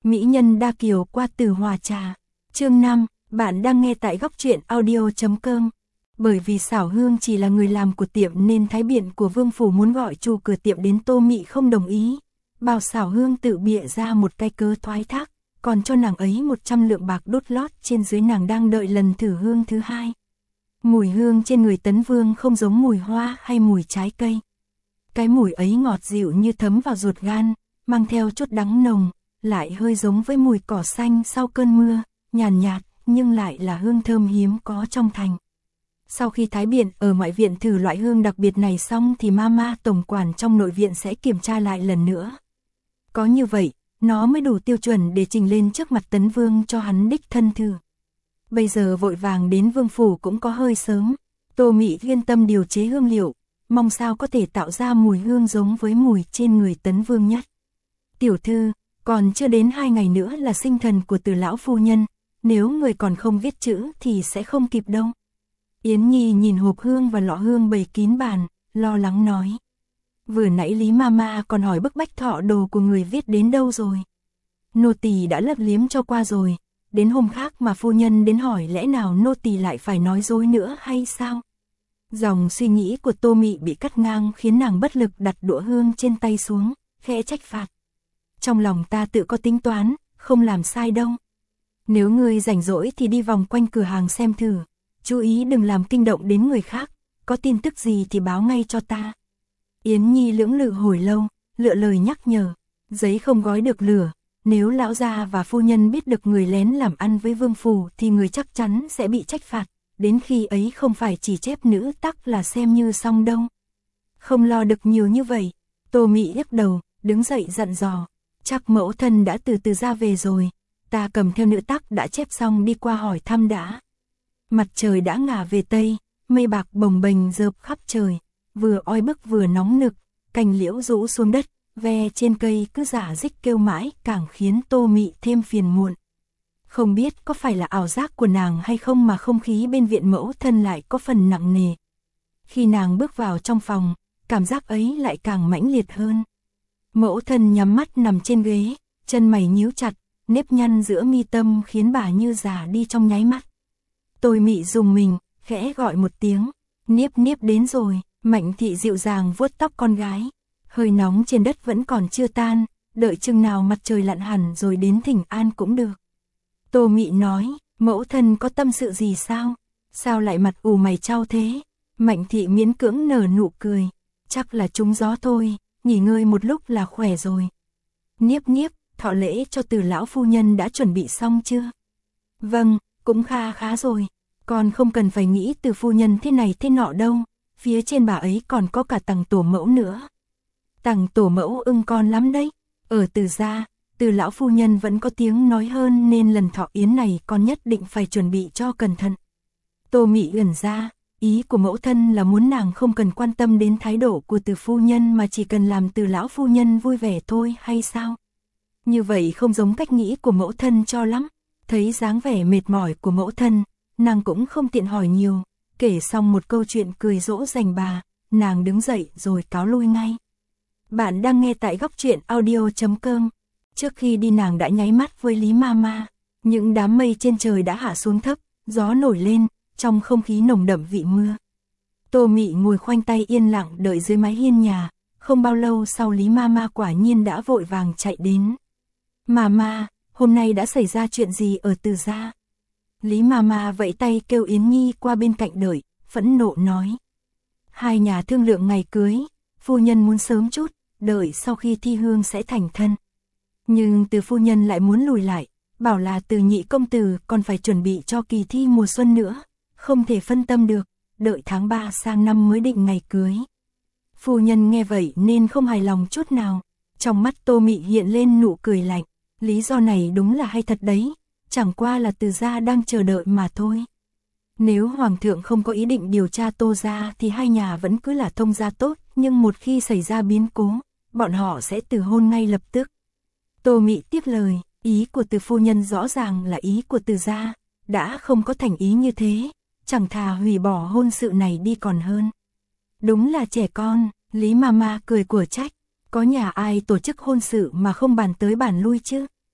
Mỹ nhân đa kiều qua từ hòa trà. Chương 5, bạn đang nghe tại góc truyện audio.com. Bởi vì Xảo Hương chỉ là người làm của tiệm nên thái biện của Vương Phủ muốn gọi chủ cửa tiệm đến, Tô Mị không đồng ý. Bảo Xảo Hương tự bịa ra một cái cớ thoái thác, còn cho nàng ấy 100 lượng bạc đốt lót trên dưới, nàng đang đợi lần thử hương thứ hai. Mùi hương trên người Tấn Vương không giống mùi hoa hay mùi trái cây. Cái mùi ấy ngọt dịu như thấm vào ruột gan, mang theo chút đắng nồng, lại hơi giống với mùi cỏ xanh sau cơn mưa, nhàn nhạt, nhưng lại là hương thơm hiếm có trong thành. Sau khi thái biện ở ngoại viện thử loại hương đặc biệt này xong thì Mama tổng quản trong nội viện sẽ kiểm tra lại lần nữa. Có như vậy, nó mới đủ tiêu chuẩn để trình lên trước mặt Tấn Vương cho hắn đích thân thử. Bây giờ vội vàng đến Vương Phủ cũng có hơi sớm. Tô Mị yên tâm điều chế hương liệu, mong sao có thể tạo ra mùi hương giống với mùi trên người Tấn Vương nhất. Tiểu thư, còn chưa đến 2 ngày nữa là sinh thần của Từ lão phu nhân, nếu người còn không viết chữ thì sẽ không kịp đâu. Yến Nhi nhìn hộp hương và lọ hương bày kín bàn, lo lắng nói. Vừa nãy Lý Mama còn hỏi bức bách thọ đồ của người viết đến đâu rồi. Nô tỳ đã lấp liếm cho qua rồi, đến hôm khác mà phu nhân đến hỏi lẽ nào nô tỳ lại phải nói dối nữa hay sao? Dòng suy nghĩ của Tô Mị bị cắt ngang khiến nàng bất lực đặt đũa hương trên tay xuống, khẽ trách phạt. Trong lòng ta tự có tính toán, không làm sai đâu. Nếu ngươi rảnh rỗi thì đi vòng quanh cửa hàng xem thử, chú ý đừng làm kinh động đến người khác, có tin tức gì thì báo ngay cho ta. Yến Nhi lưỡng lự hồi lâu, lựa lời nhắc nhở, giấy không gói được lửa, nếu lão gia và phu nhân biết được người lén làm ăn với Vương Phủ thì người chắc chắn sẽ bị trách phạt, đến khi ấy không phải chỉ chép nữ tắc là xem như xong đâu. Không lo được nhiều như vậy, Tô Mị nhấc đầu, đứng dậy dặn dò, chắc mẫu thân đã từ từ ra về rồi, ta cầm theo nữ tắc đã chép xong đi qua hỏi thăm đã. Mặt trời đã ngả về tây, mây bạc bồng bềnh rợp khắp trời, vừa oi bức vừa nóng nực, cành liễu rũ xuống đất, ve trên cây cứ rả rích kêu mãi, càng khiến Tô Mị thêm phiền muộn. Không biết có phải là ảo giác của nàng hay không mà không khí bên viện mẫu thân lại có phần nặng nề. Khi nàng bước vào trong phòng, cảm giác ấy lại càng mãnh liệt hơn. Mẫu thân nhắm mắt nằm trên ghế, chân mày nhíu chặt, nếp nhăn giữa mi tâm khiến bà như già đi trong nháy mắt. Tô Mị dùng mình, khẽ gọi một tiếng, Niếp Niếp đến rồi. Mạnh thị dịu dàng vuốt tóc con gái, hơi nóng trên đất vẫn còn chưa tan, đợi chừng nào mặt trời lặn hẳn rồi đến thỉnh an cũng được. Tô Mị nói, mẫu thân có tâm sự gì sao? Sao lại mặt ù mày chau thế? Mạnh thị miễn cưỡng nở nụ cười, chắc là trúng gió thôi, nghỉ ngơi một lúc là khỏe rồi. Niếp Niếp, thọ lễ cho Từ lão phu nhân đã chuẩn bị xong chưa? Vâng, cũng khá rồi, con không cần phải nghĩ Từ phu nhân thế này thế nọ đâu. Phía trên bà ấy còn có cả Tằng tổ mẫu nữa. Tằng tổ mẫu ưng con lắm đấy. Ở Từ gia, Từ lão phu nhân vẫn có tiếng nói hơn nên lần thọ yến này con nhất định phải chuẩn bị cho cẩn thận. Tô Mị ẩn ra, ý của mẫu thân là muốn nàng không cần quan tâm đến thái độ của Từ phu nhân mà chỉ cần làm Từ lão phu nhân vui vẻ thôi hay sao? Như vậy không giống cách nghĩ của mẫu thân cho lắm. Thấy dáng vẻ mệt mỏi của mẫu thân, nàng cũng không tiện hỏi nhiều. Kể xong một câu chuyện cười dỗ dành bà, nàng đứng dậy rồi cáo lui ngay. Bạn đang nghe tại góc truyện audio.com. Trước khi đi nàng đã nháy mắt với Lý Mama. Những đám mây trên trời đã hạ xuống thấp, gió nổi lên, trong không khí nồng đậm vị mưa. Tô Mị ngồi khoanh tay yên lặng đợi dưới mái hiên nhà. Không bao lâu sau Lý Mama quả nhiên đã vội vàng chạy đến. Mama, hôm nay đã xảy ra chuyện gì ở Từ gia? Lý Mama vẫy tay kêu Yến Nhi qua bên cạnh đợi, phẫn nộ nói. Hai nhà thương lượng ngày cưới, phu nhân muốn sớm chút, đợi sau khi thi hương sẽ thành thân. Nhưng Từ phu nhân lại muốn lùi lại, bảo là Từ nhị công tử còn phải chuẩn bị cho kỳ thi mùa xuân nữa, không thể phân tâm được, đợi tháng 3 sang năm mới định ngày cưới. Phu nhân nghe vậy nên không hài lòng chút nào, trong mắt Tô Mị hiện lên nụ cười lạnh, lý do này đúng là hay thật đấy. Chẳng qua là Từ gia đang chờ đợi mà thôi. Nếu hoàng thượng không có ý định điều tra Tô gia thì hai nhà vẫn cứ là thông gia tốt, nhưng một khi xảy ra biến cố, bọn họ sẽ từ hôn ngay lập tức. Tô Mị tiếp lời, ý của Từ phu nhân rõ ràng là ý của Từ gia, đã không có thành ý như thế, chẳng thà hủy bỏ hôn sự này đi còn hơn. Đúng là trẻ con, Lý Mama cười của trách, có nhà ai tổ chức hôn sự mà không bàn tới bàn lui chứ?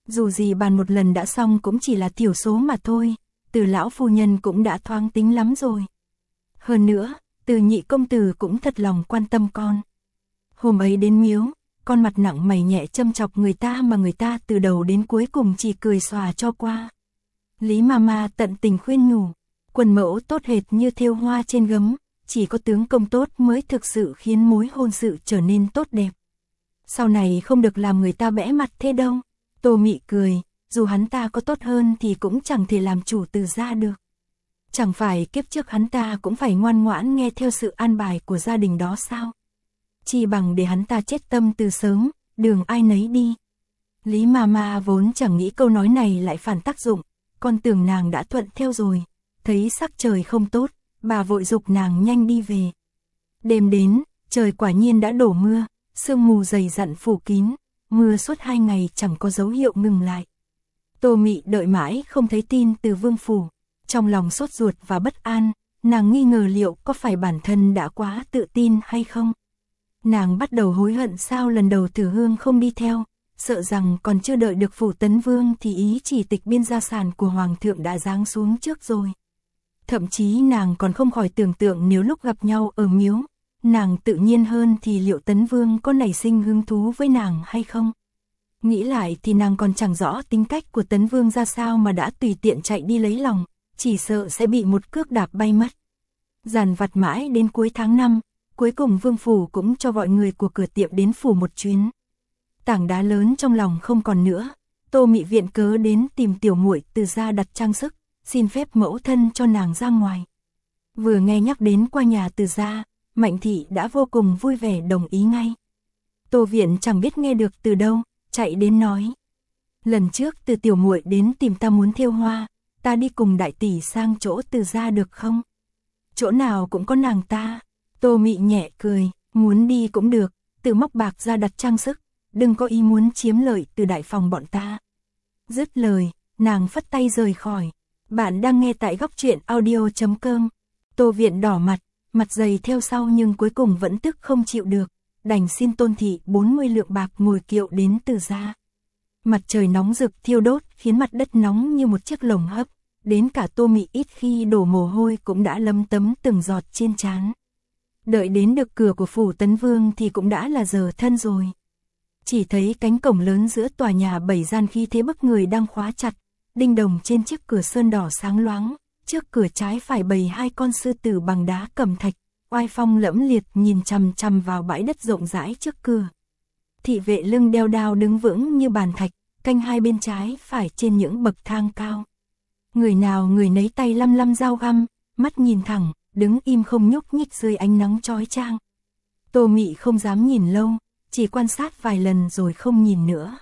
Dù gì bàn một lần đã xong cũng chỉ là thiểu số mà thôi, Từ lão phu nhân cũng đã thoáng tính lắm rồi. Hơn nữa, Từ nhị công tử cũng thật lòng quan tâm con. Hôm ấy đến miếu, con mặt nặng mày nhẹ châm chọc người ta mà người ta từ đầu đến cuối cùng chỉ cười xòa cho qua. Lý Mama tận tình khuyên nhủ, quần mẫu tốt hệt như thêu hoa trên gấm, chỉ có tướng công tốt mới thực sự khiến mối hôn sự trở nên tốt đẹp. Sau này không được làm người ta bẽ mặt thế đâu. Tô Mị cười, dù hắn ta có tốt hơn thì cũng chẳng thể làm chủ Từ gia được. Chẳng phải kiếp trước hắn ta cũng phải ngoan ngoãn nghe theo sự an bài của gia đình đó sao? Chỉ bằng để hắn ta chết tâm từ sớm, đường ai nấy đi. Lý Mama vốn chẳng nghĩ câu nói này lại phản tác dụng, con tưởng nàng đã thuận theo rồi. Thấy sắc trời không tốt, bà vội giục nàng nhanh đi về. Đêm đến, trời quả nhiên đã đổ mưa, sương mù dày dặn phủ kín, mưa suốt 2 ngày chẳng có dấu hiệu ngừng lại. Tô Mị đợi mãi không thấy tin từ vương phủ, trong lòng sốt ruột và bất an, nàng nghi ngờ liệu có phải bản thân đã quá tự tin hay không. Nàng bắt đầu hối hận sao lần đầu Tử Hương không đi theo, sợ rằng còn chưa đợi được phủ Tấn Vương thì ý chỉ tịch biên gia sản của Hoàng thượng đã giáng xuống trước rồi. Thậm chí nàng còn không khỏi tưởng tượng nếu lúc gặp nhau ở miếu, nàng tự nhiên hơn thì liệu Tấn Vương có nảy sinh hứng thú với nàng hay không. Nghĩ lại thì nàng còn chẳng rõ tính cách của Tấn Vương ra sao mà đã tùy tiện chạy đi lấy lòng, chỉ sợ sẽ bị một cước đạp bay mất. Dàn vặt mãi đến cuối tháng 5, cuối cùng vương phủ cũng cho gọi người của cửa tiệm đến phủ một chuyến. Tảng đá lớn trong lòng không còn nữa, Tô Mị viện cớ đến tìm tiểu muội Từ gia đặt trang sức, xin phép mẫu thân cho nàng ra ngoài. Vừa nghe nhắc đến qua nhà Từ gia, Mạnh thị đã vô cùng vui vẻ đồng ý ngay. Tô viện chẳng biết nghe được từ đâu, chạy đến nói: lần trước Từ tiểu muội đến tìm ta muốn thêu hoa, ta đi cùng đại tỷ sang chỗ Từ gia được không? Chỗ nào cũng có nàng ta. Tô Mị nhẹ cười, muốn đi cũng được, tự móc bạc ra đặt trang sức, đừng có ý muốn chiếm lợi từ đại phòng bọn ta. Dứt lời, nàng phất tay rời khỏi. Bạn đang nghe tại góc truyện audio.com. Tô Viện đỏ mặt, mặt dày theo sau nhưng cuối cùng vẫn tức không chịu được, đành xin Tôn thị 40 lượng bạc ngồi kiệu đến Từ gia. Mặt trời nóng rực thiêu đốt khiến mặt đất nóng như một chiếc lồng hấp, đến cả Tô Mị ít khi đổ mồ hôi cũng đã lấm tấm từng giọt trên trán. Đợi đến được cửa của phủ Tấn Vương thì cũng đã là giờ thân rồi. Chỉ thấy cánh cổng lớn giữa tòa nhà 7 gian khí thế bức người đang khóa chặt, đinh đồng trên chiếc cửa sơn đỏ sáng loáng, trước cửa trái phải bày 2 con sư tử bằng đá cẩm thạch, oai phong lẫm liệt nhìn chằm chằm vào bãi đất rộng rãi trước cửa. Thị vệ lưng đeo đao đứng vững như bàn thạch, canh hai bên trái phải trên những bậc thang cao. Người nào người nấy tay lăm lăm dao găm, mắt nhìn thẳng, đứng im không nhúc nhích dưới ánh nắng chói chang. Tô Mị không dám nhìn lâu, chỉ quan sát vài lần rồi không nhìn nữa.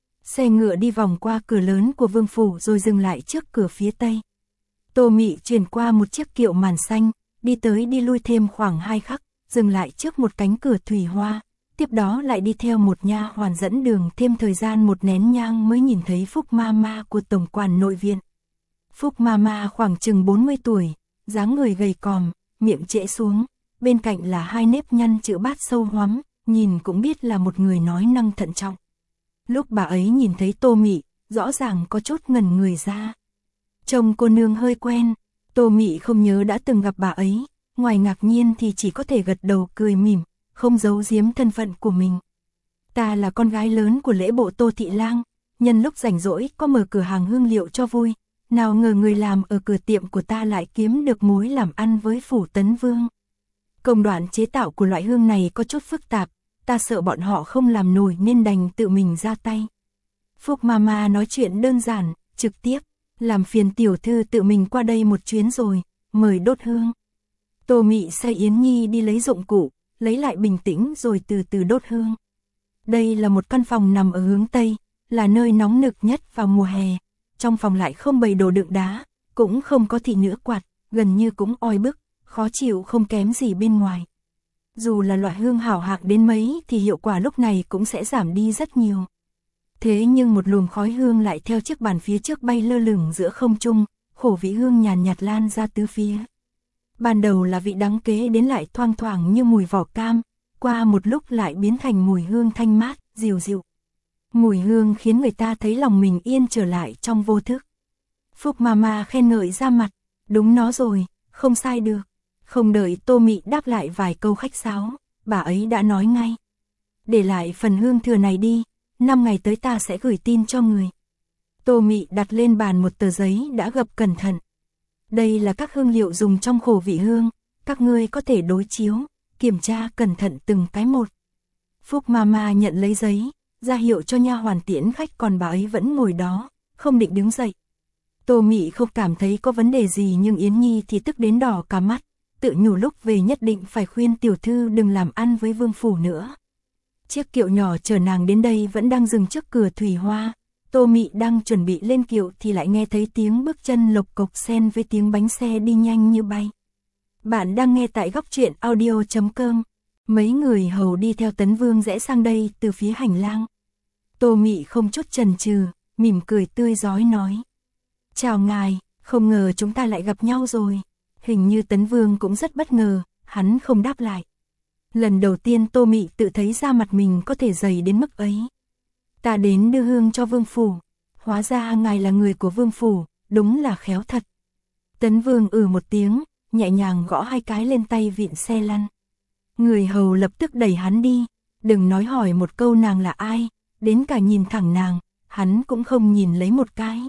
Xe ngựa đi vòng qua cửa lớn của vương phủ rồi dừng lại trước cửa phía tây. Tô Mị chuyển qua một chiếc kiệu màn xanh, đi tới đi lui thêm khoảng 2 khắc, dừng lại trước một cánh cửa thủy hoa, tiếp đó lại đi theo một nha hoàn dẫn đường thêm thời gian một nén nhang mới nhìn thấy Phúc Mama của tổng quản nội viện. Phúc Mama khoảng chừng 40 tuổi, dáng người gầy còm, miệng trễ xuống, bên cạnh là 2 nếp nhăn chữ bát sâu hoắm, nhìn cũng biết là một người nói năng thận trọng. Lúc bà ấy nhìn thấy Tô Mị, rõ ràng có chút ngẩn người ra. Trông cô nương hơi quen, Tô Mị không nhớ đã từng gặp bà ấy, ngoài ngạc nhiên thì chỉ có thể gật đầu cười mỉm, không giấu giếm thân phận của mình. Ta là con gái lớn của lễ bộ Tô Thị Lang, nhân lúc rảnh rỗi có mở cửa hàng hương liệu cho vui, nào ngờ người làm ở cửa tiệm của ta lại kiếm được mối làm ăn với phủ Tấn Vương. Công đoạn chế tạo của loại hương này có chút phức tạp, ta sợ bọn họ không làm nổi nên đành tự mình ra tay. Phúc Mama nói chuyện đơn giản, trực tiếp, làm phiền tiểu thư tự mình qua đây một chuyến rồi, mời đốt hương. Tô Mị sai Yến Nhi đi lấy dụng cụ, lấy lại bình tĩnh rồi từ từ đốt hương. Đây là một căn phòng nằm ở hướng Tây, là nơi nóng nực nhất vào mùa hè. Trong phòng lại không bày đồ đựng đá, cũng không có thị nữ quạt, gần như cũng oi bức, khó chịu không kém gì bên ngoài. Dù là loại hương hảo hạng đến mấy thì hiệu quả lúc này cũng sẽ giảm đi rất nhiều. Thế nhưng một luồng khói hương lại theo chiếc bàn phía trước bay lơ lửng giữa không trung, khổ vị hương nhàn nhạt lan ra tứ phía. Ban đầu là vị đắng kế đến lại thoang thoảng như mùi vỏ cam, qua một lúc lại biến thành mùi hương thanh mát, dịu dịu. Mùi hương khiến người ta thấy lòng mình yên trở lại trong vô thức. Phúc Mama khen ngợi ra mặt, đúng nó rồi, không sai được. Không đợi Tô Mị đáp lại vài câu khách sáo, bà ấy đã nói ngay. Để lại phần hương thừa này đi, 5 ngày tới ta sẽ gửi tin cho người. Tô Mị đặt lên bàn một tờ giấy đã gập cẩn thận. Đây là các hương liệu dùng trong khổ vị hương, các ngươi có thể đối chiếu, kiểm tra cẩn thận từng cái một. Phúc Mama nhận lấy giấy, ra hiệu cho nha hoàn tiễn khách, còn bà ấy vẫn ngồi đó, không định đứng dậy. Tô Mị không cảm thấy có vấn đề gì, nhưng Yến Nhi thì tức đến đỏ cả mắt, tự nhủ lúc về nhất định phải khuyên tiểu thư đừng làm ăn với vương phủ nữa. Chiếc kiệu nhỏ chở nàng đến đây vẫn đang dừng trước cửa Thủy Hoa. Tô Mị đang chuẩn bị lên kiệu thì lại nghe thấy tiếng bước chân lộc cộc xen với tiếng bánh xe đi nhanh như bay. Bạn đang nghe tại góc truyện audio.com. Mấy người hầu đi theo Tấn Vương rẽ sang đây từ phía hành lang. Tô Mị không chút chần chừ, mỉm cười tươi rói nói: "Chào ngài, không ngờ chúng ta lại gặp nhau rồi." Hình như Tấn Vương cũng rất bất ngờ, hắn không đáp lại. Lần đầu tiên Tô Mị tự thấy da mặt mình có thể dày đến mức ấy. "Ta đến đưa hương cho vương phủ, hóa ra ngài là người của vương phủ, đúng là khéo thật." Tấn Vương một tiếng, nhẹ nhàng gõ 2 cái lên tay vịn xe lăn. Người hầu lập tức đẩy hắn đi, đừng nói hỏi một câu nàng là ai, đến cả nhìn thẳng nàng, hắn cũng không nhìn lấy một cái.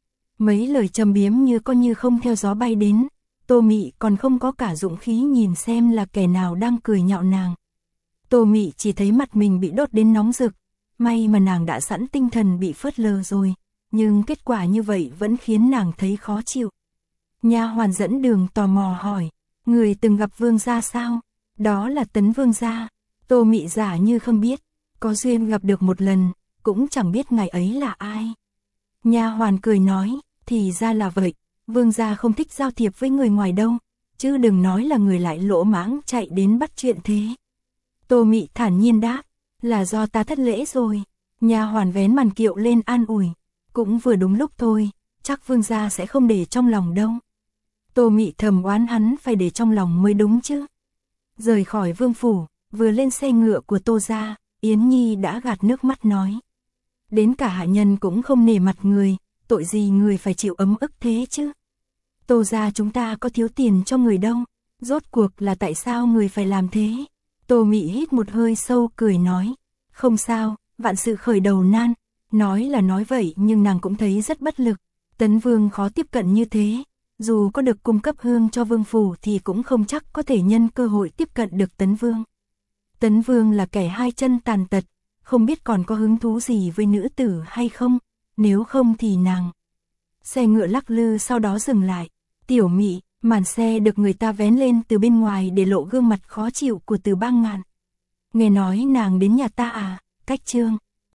Mấy lời châm biếm như có như không theo gió bay đến, Tô Mị còn không có cả dũng khí nhìn xem là kẻ nào đang cười nhạo nàng. Tô Mị chỉ thấy mặt mình bị đốt đến nóng rực, may mà nàng đã sẵn tinh thần bị phớt lờ rồi, nhưng kết quả như vậy vẫn khiến nàng thấy khó chịu. Nha hoàn dẫn đường tò mò hỏi: "Người từng gặp vương gia sao?" "Đó là Tấn vương gia." Tô Mị giả như không biết, có duyên gặp được một lần, cũng chẳng biết ngài ấy là ai. Nha hoàn cười nói: "Thì ra là vậy, vương gia không thích giao thiệp với người ngoài đâu, chứ đừng nói là người lại lỗ mãng chạy đến bắt chuyện thế." Tô Mị thản nhiên đáp: "Là do ta thất lễ rồi." Nha hoàn vén màn kiệu lên an ủi: "Cũng vừa đúng lúc thôi, chắc vương gia sẽ không để trong lòng đâu." Tô Mị thầm oán hắn phải để trong lòng mới đúng chứ. Rời khỏi vương phủ, vừa lên xe ngựa của Tô gia, Yến Nhi đã gạt nước mắt nói: "Đến cả hạ nhân cũng không nể mặt người, tội gì người phải chịu ấm ức thế chứ? Tô gia chúng ta có thiếu tiền cho người đâu, rốt cuộc là tại sao người phải làm thế?" Tô Mị hít một hơi sâu cười nói: "Không sao, vạn sự khởi đầu nan." Nói là nói vậy nhưng nàng cũng thấy rất bất lực. Tấn Vương khó tiếp cận như thế, dù có được cung cấp hương cho vương phủ thì cũng không chắc có thể nhân cơ hội tiếp cận được Tấn Vương. Tấn Vương là kẻ 2 chân tàn tật, không biết còn có hứng thú gì với nữ tử hay không, nếu không thì nàng. Xe ngựa lắc lư sau đó dừng lại. "Tiểu Mị." Màn xe được người ta vén lên từ bên ngoài để lộ gương mặt khó chịu của Từ Bang Ngạn. "Nghe nói nàng đến nhà ta à?" "Cách Trương."